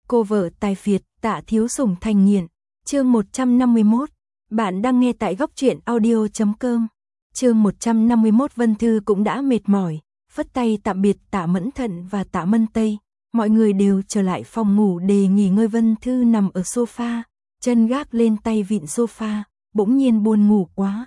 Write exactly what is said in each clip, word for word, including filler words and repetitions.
Cô vợ tài phiệt, Tạ Thiếu Sủng thành nghiện. Chương một trăm năm mươi mốt. Bạn đang nghe tại góc truyện audio chấm com. Chương một trăm năm mươi mốt. Vân Thư cũng đã mệt mỏi, phất tay tạm biệt Tạ Mẫn Thận và Tạ Mân Tây. Mọi người đều trở lại phòng ngủ để nghỉ ngơi. Vân Thư nằm ở sofa, chân gác lên tay vịn sofa, bỗng nhiên buồn ngủ quá.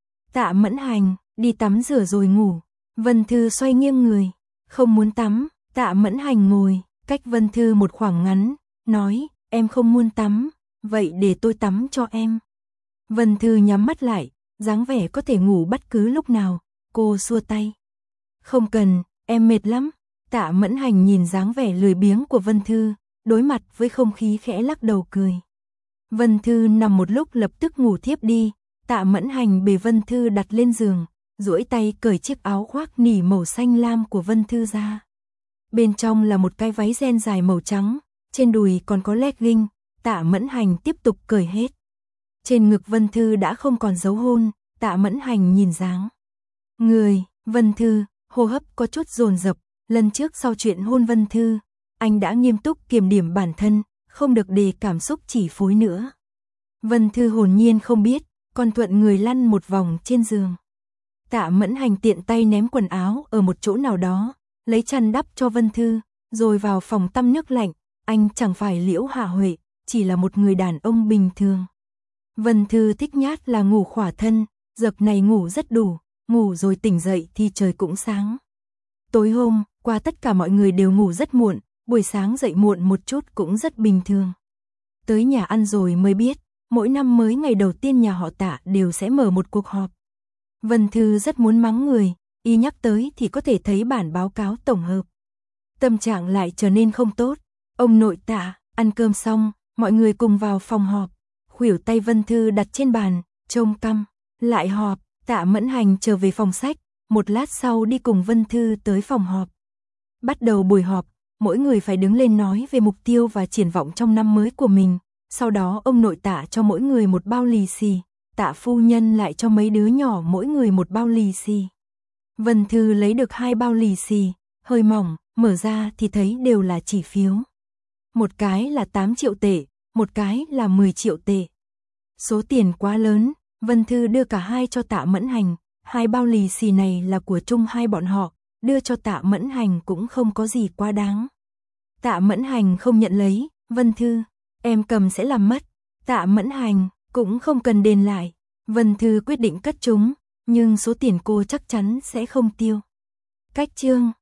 Tạ Mẫn Hành, đi tắm rửa rồi ngủ. Vân Thư xoay nghiêng người, không muốn tắm. Tạ Mẫn Hành ngồi cách Vân Thư một khoảng ngắn, nói, em không muốn tắm, vậy để tôi tắm cho em. Vân Thư nhắm mắt lại, dáng vẻ có thể ngủ bất cứ lúc nào. Cô xua tay, không cần, em mệt lắm. Tạ Mẫn Hành nhìn dáng vẻ lười biếng của Vân Thư, đối mặt với không khí khẽ lắc đầu cười. Vân Thư nằm một lúc lập tức ngủ thiếp đi. Tạ Mẫn Hành bế Vân Thư đặt lên giường, duỗi tay cởi chiếc áo khoác nỉ màu xanh lam của Vân Thư ra. Bên trong là một cái váy ren dài màu trắng, trên đùi còn có legging. Tạ Mẫn Hành tiếp tục cởi hết. Trên ngực Vân Thư đã không còn dấu hôn. Tạ Mẫn Hành nhìn dáng người Vân Thư, hô hấp có chút dồn dập. Lần trước sau chuyện hôn Vân Thư, anh đã nghiêm túc kiểm điểm bản thân, không được để cảm xúc chỉ phối nữa. Vân Thư hồn nhiên không biết, còn thuận người lăn một vòng trên giường. Tạ Mẫn Hành tiện tay ném quần áo ở một chỗ nào đó, lấy chăn đắp cho Vân Thư, rồi vào phòng tăm nước lạnh. Anh chẳng phải Liễu Hạ Huệ, chỉ là một người đàn ông bình thường. Vân Thư thích nhát là ngủ khỏa thân, giấc này ngủ rất đủ, ngủ rồi tỉnh dậy thì trời cũng sáng. Tối hôm qua tất cả mọi người đều ngủ rất muộn, buổi sáng dậy muộn một chút cũng rất bình thường. Tới nhà ăn rồi mới biết, mỗi năm mới ngày đầu tiên nhà họ Tạ đều sẽ mở một cuộc họp. Vân Thư rất muốn mắng người, y nhắc tới thì có thể thấy bản báo cáo tổng hợp. Tâm trạng lại trở nên không tốt. Ông nội Tạ, ăn cơm xong, mọi người cùng vào phòng họp. Khuỷu tay Vân Thư đặt trên bàn, trông căm. Lại họp. Tạ Mẫn Hành trở về phòng sách, một lát sau đi cùng Vân Thư tới phòng họp. Bắt đầu buổi họp, mỗi người phải đứng lên nói về mục tiêu và triển vọng trong năm mới của mình. Sau đó ông nội Tạ cho mỗi người một bao lì xì, Tạ phu nhân lại cho mấy đứa nhỏ mỗi người một bao lì xì. Vân Thư lấy được hai bao lì xì, hơi mỏng, mở ra thì thấy đều là chỉ phiếu. Một cái là tám triệu tệ, một cái là mười triệu tệ. Số tiền quá lớn, Vân Thư đưa cả hai cho Tạ Mẫn Hành. Hai bao lì xì này là của chung hai bọn họ, đưa cho Tạ Mẫn Hành cũng không có gì quá đáng. Tạ Mẫn Hành không nhận lấy. Vân Thư, em cầm sẽ làm mất. Tạ Mẫn Hành, cũng không cần đền lại. Vân Thư quyết định cất chúng, nhưng số tiền cô chắc chắn sẽ không tiêu. Cách chương